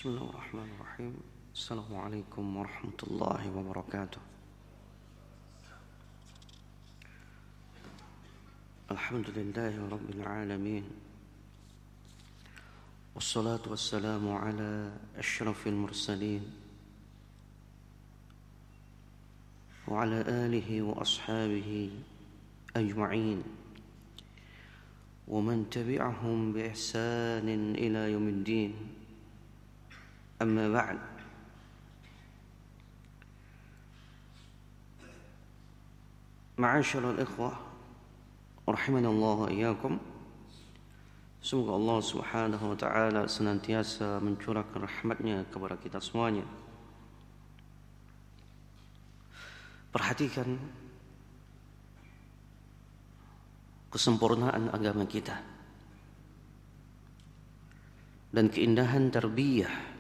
Bismillahirrahmanirrahim. Assalamualaikum warahmatullahi wabarakatuh. Alhamdulillahi rabbil alamin. Wassalatu wassalamu ala asyrafil mursalin wa ala alihi wa ashabihi ajma'in wa man tabi'ahum bi ihsanin ila yaumiddin. Amma ba'd. Ma'asyiral ikhwah rahimanallahu wa iyyakum. Semoga Allah Subhanahu wa taala senantiasa mencurahkan rahmat-Nya kepada kita semuanya. Perhatikan kesempurnaan agama kita dan keindahan tarbiyah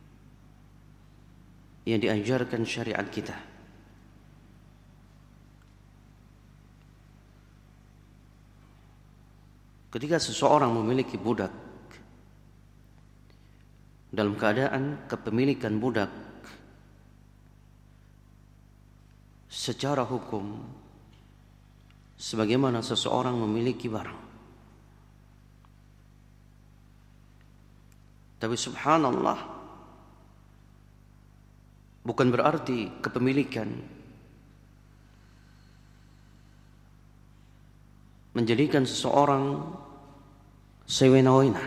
yang diajarkan syariat kita. Ketika seseorang memiliki budak, dalam keadaan kepemilikan budak secara hukum sebagaimana seseorang memiliki barang. Tapi subhanallah, bukan berarti kepemilikan menjadikan seseorang sewena-wena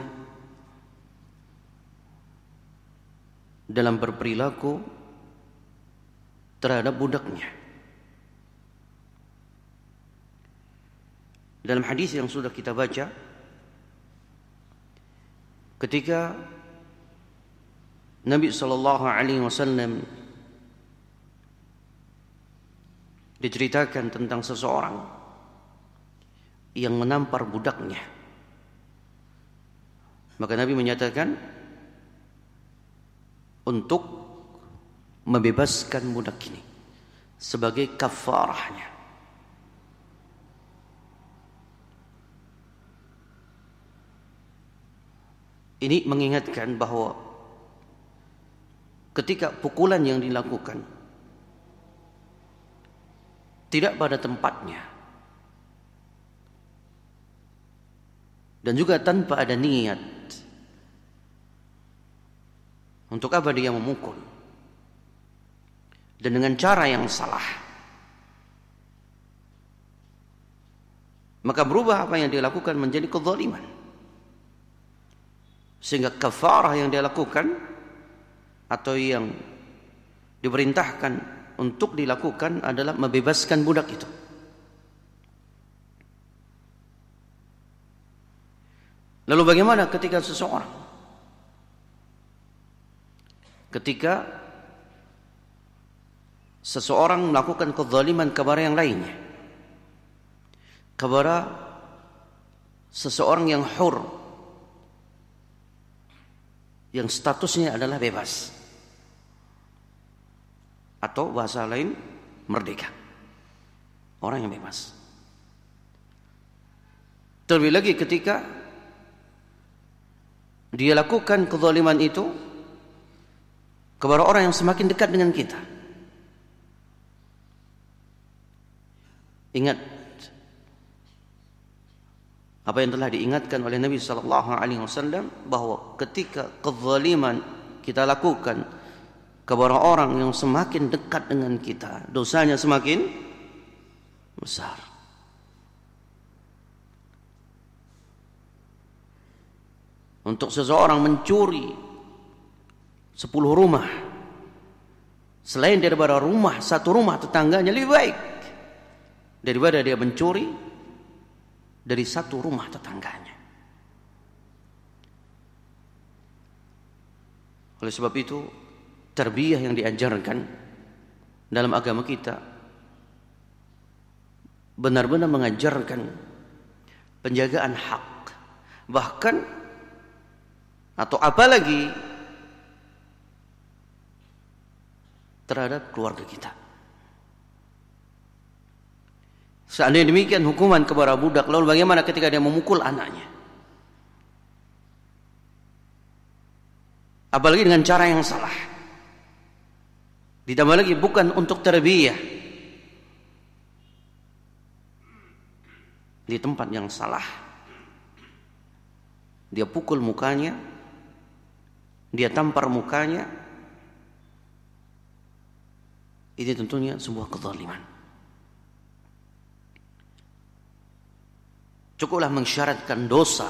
dalam berperilaku terhadap budaknya. Dalam hadis yang sudah kita baca, ketika Nabi SAW diceritakan tentang seseorang yang menampar budaknya, maka Nabi menyatakan untuk membebaskan budak ini sebagai kafarahnya. Ini mengingatkan bahwa ketika pukulan yang dilakukan tidak pada tempatnya dan juga tanpa ada niat, untuk apa dia memukul, dan dengan cara yang salah, maka berubah apa yang dia lakukan menjadi kezaliman, sehingga kafarah yang dia lakukan atau yang diperintahkan untuk dilakukan adalah membebaskan budak itu. Lalu bagaimana ketika seseorang melakukan kezaliman kepada yang lainnya, kepada seseorang yang hur, yang statusnya adalah bebas, atau bahasa lain merdeka, orang yang bebas. Terlebih lagi ketika dia lakukan kezaliman itu kepada orang yang semakin dekat dengan kita. Ingat apa yang telah diingatkan oleh Nabi SAW, bahwa ketika kezaliman kita lakukan kepada orang yang semakin dekat dengan kita, dosanya semakin besar. Untuk seseorang mencuri 10 rumah selain daripada satu rumah tetangganya, lebih baik daripada dia mencuri dari satu rumah tetangganya. Oleh sebab itu, tarbiyah yang diajarkan dalam agama kita benar-benar mengajarkan penjagaan hak, bahkan atau apalagi terhadap keluarga kita. Seandainya demikian hukuman kepada budak, lalu bagaimana ketika dia memukul anaknya? apalagi dengan cara yang salah. Ditambah lagi bukan untuk tarbiyah, di tempat yang salah. Dia pukul mukanya, dia tampar mukanya. Ini tentunya sebuah kezaliman. Cukuplah mensyaratkan dosa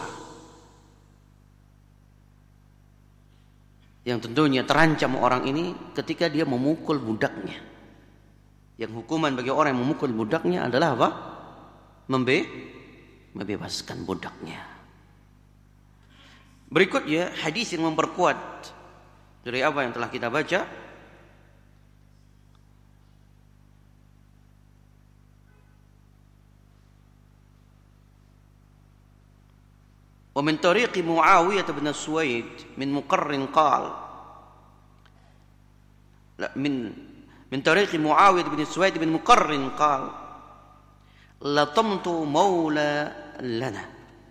yang tentunya terancam orang ini ketika dia memukul budaknya. Yang hukuman bagi orang yang memukul budaknya adalah apa? Membebaskan budaknya. Berikutnya hadis yang memperkuat dari apa yang telah kita baca. ومن طريق معاوية بن السويد من مقرن قال لا من طريق معاوية بن السويد بن مقرن قال لطمت مولى لنا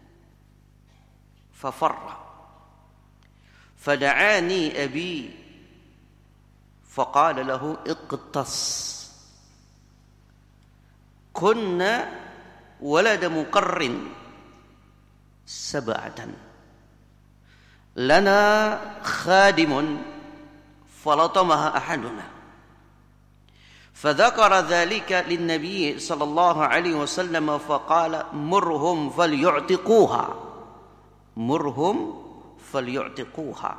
ففر فدعاني أبي فقال له اقتص كنا ولد مقرن سبعة لنا خادم فلطمها أحدنا فذكر ذلك للنبي صلى الله عليه وسلم فقال مرهم فليعتقوها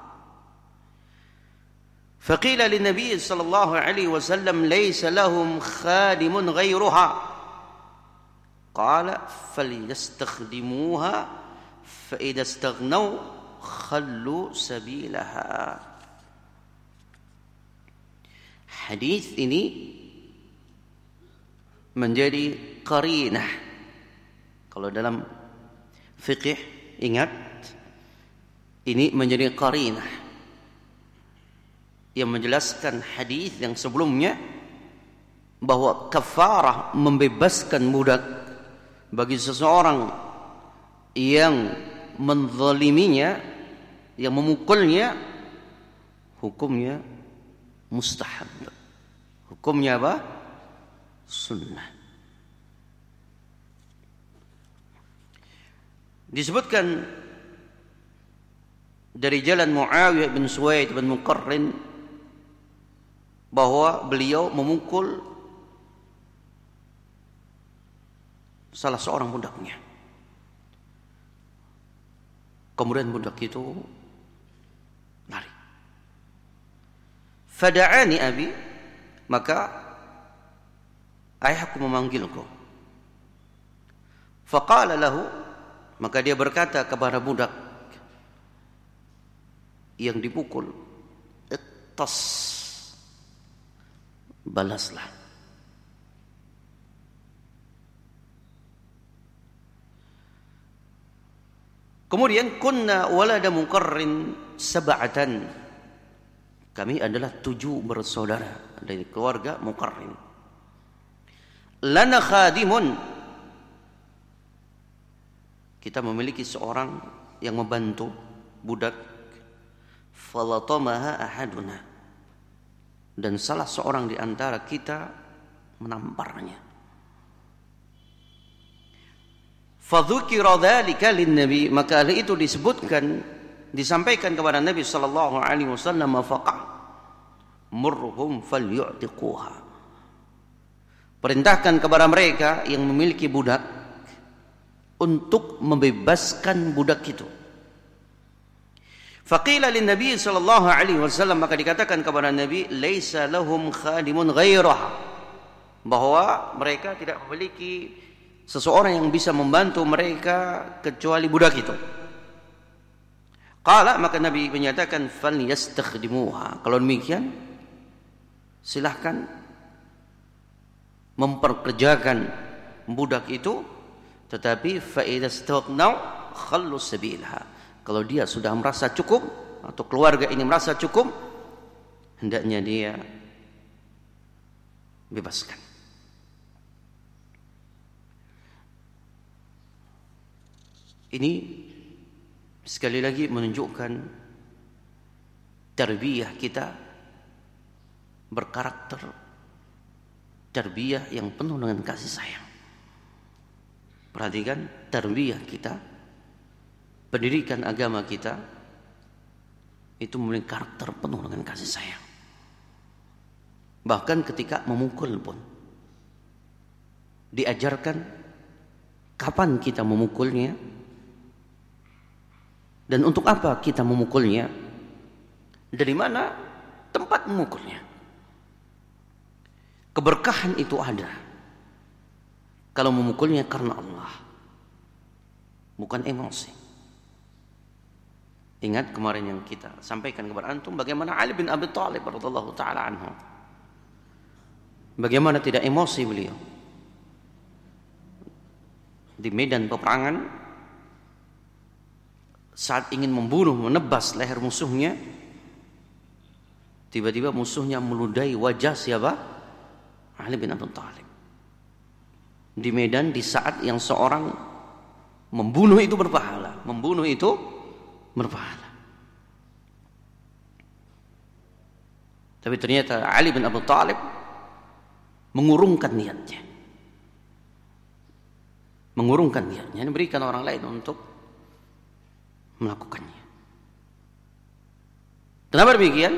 فقيل للنبي صلى الله عليه وسلم ليس لهم خادم غيرها قال فليستخدموها فإذا استغنوا خلوا سبيلها. Hadis ini menjadi qarinah. Kalau dalam fikih ingat, ini menjadi qarinah yang menjelaskan hadis yang sebelumnya bahwa kafarah membebaskan budak bagi seseorang yang menzaliminya, yang memukulnya, hukumnya mustahab. Hukumnya apa? Sunnah. Disebutkan dari jalan Muawiyah bin Suwaid bin Muqarrin bahwa beliau memukul salah seorang budaknya. Kemudian budak itu lari. Fada'ani abi, maka ayahku memanggilku. Faqala lahu, maka dia berkata kepada budak yang dipukul, ittas, balaslah. Kemudian kunna walada muqarrin sab'atan. Kami adalah 7 bersaudara dari keluarga Muqarrin. Lana khadimun. Kita memiliki seorang yang membantu budak. Falatamaha ahaduna. Dan salah seorang di antara kita menamparnya. Fadzukira dzalika lin-nabi, maka hal itu disebutkan, disampaikan kepada Nabi sallallahu alaihi wasallam, faqah murhum falyu'tiquha. Perintahkan kepada mereka yang memiliki budak untuk membebaskan budak itu. Faqila lin-nabi sallallahu alaihi wasallam, maka dikatakan kepada Nabi, laisa lahum khadimun ghairah, bahwa mereka tidak memiliki seseorang yang bisa membantu mereka kecuali budak itu. Qala, maka Nabi menyatakan falyastakhdimuha. Kalau demikian silahkan memperkerjakan budak itu, tetapi fa idza istaghnau khallu sabilha. Kalau dia sudah merasa cukup atau keluarga ini merasa cukup, hendaknya dia bebaskan. Ini sekali lagi menunjukkan tarbiyah kita berkarakter tarbiyah yang penuh dengan kasih sayang. Perhatikan, tarbiyah kita, pendidikan agama kita itu memiliki karakter penuh dengan kasih sayang. Bahkan ketika memukul pun diajarkan kapan kita memukulnya dan untuk apa kita memukulnya, dari mana tempat memukulnya. Keberkahan itu ada kalau memukulnya karena Allah, bukan emosi. Ingat kemarin yang kita sampaikan kepada antum bagaimana Ali bin Abi Thalib radhiyallahu taala anhu, bagaimana tidak emosi beliau di medan peperangan saat ingin membunuh, menebas leher musuhnya. Tiba-tiba musuhnya meludahi wajah siapa? Ali bin Abi Thalib. Di medan, di saat yang seorang membunuh itu berpahala, membunuh itu berpahala. Tapi ternyata Ali bin Abi Thalib mengurungkan niatnya. Mengurungkan niatnya, berikan orang lain untuk melakukannya. Kenapa demikian?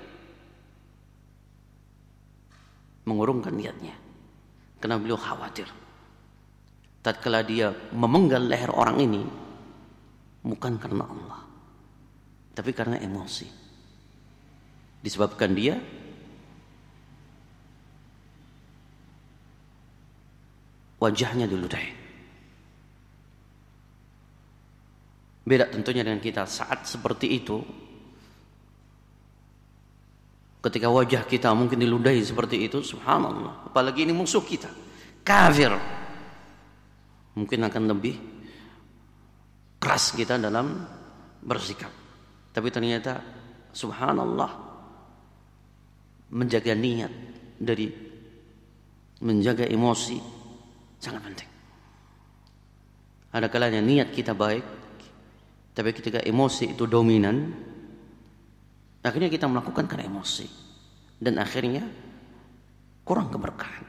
Mengurungkan niatnya karena beliau khawatir tatkala dia memenggal leher orang ini bukan karena Allah tapi karena emosi, disebabkan dia wajahnya diludahi. Beda tentunya dengan kita saat seperti itu. Ketika wajah kita mungkin diludahi seperti itu, subhanallah. Apalagi ini musuh kita, kafir. Mungkin akan lebih keras kita dalam bersikap. Tapi ternyata, subhanallah, menjaga niat dari menjaga emosi sangat penting. Ada kalanya niat kita baik, tapi ketika emosi itu dominan, akhirnya kita melakukan karena emosi dan akhirnya kurang keberkahan.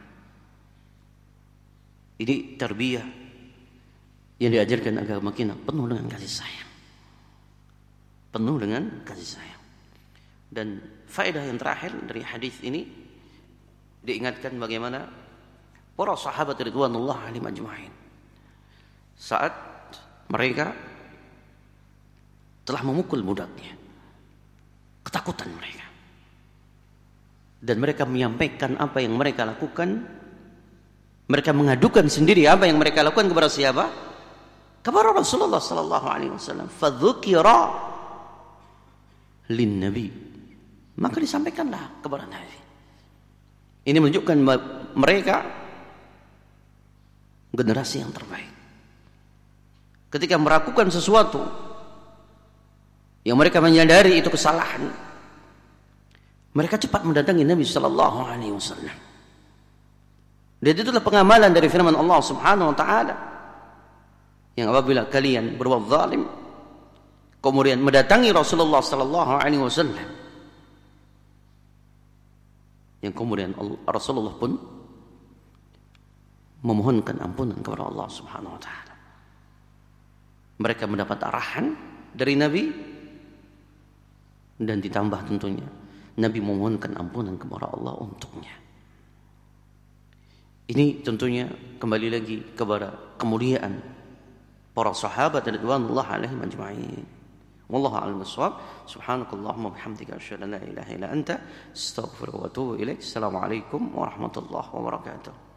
Ini tarbiyah yang diajarkan agama kita penuh dengan kasih sayang, penuh dengan kasih sayang. Dan faedah yang terakhir dari hadis ini diingatkan bagaimana para sahabat ridwanullah alaihim ajma'in saat mereka telah memukul budaknya, ketakutan mereka. Dan mereka menyampaikan apa yang mereka lakukan. Mereka mengadukan sendiri apa yang mereka lakukan kepada siapa? Kepada Rasulullah sallallahu alaihi wasallam. Fadzukira lin nabi. Maka disampaikanlah kepada Nabi. Ini menunjukkan mereka generasi yang terbaik. Ketika melakukan sesuatu yang mereka menyadari itu kesalahan, mereka cepat mendatangi Nabi sallallahu alaihi wasallam. Dan itulah pengamalan dari firman Allah Subhanahu wa taala yang apabila kalian berbuat zalim kemudian mendatangi Rasulullah sallallahu alaihi wasallam, yang kemudian Rasulullah pun memohonkan ampunan kepada Allah Subhanahu wa taala. Mereka mendapat arahan dari Nabi dan ditambah tentunya Nabi memohonkan ampunan kepada Allah untuknya. Ini tentunya kembali lagi kepada kemuliaan para sahabat radhiyallahu alaihim ajma'in. Wallahu a'lam bissawab. Subhanakallahumma bihamdika asyhadu an la ilaha illa anta astaghfiruka wa atubu ilaik. Assalamualaikum warahmatullahi wabarakatuh.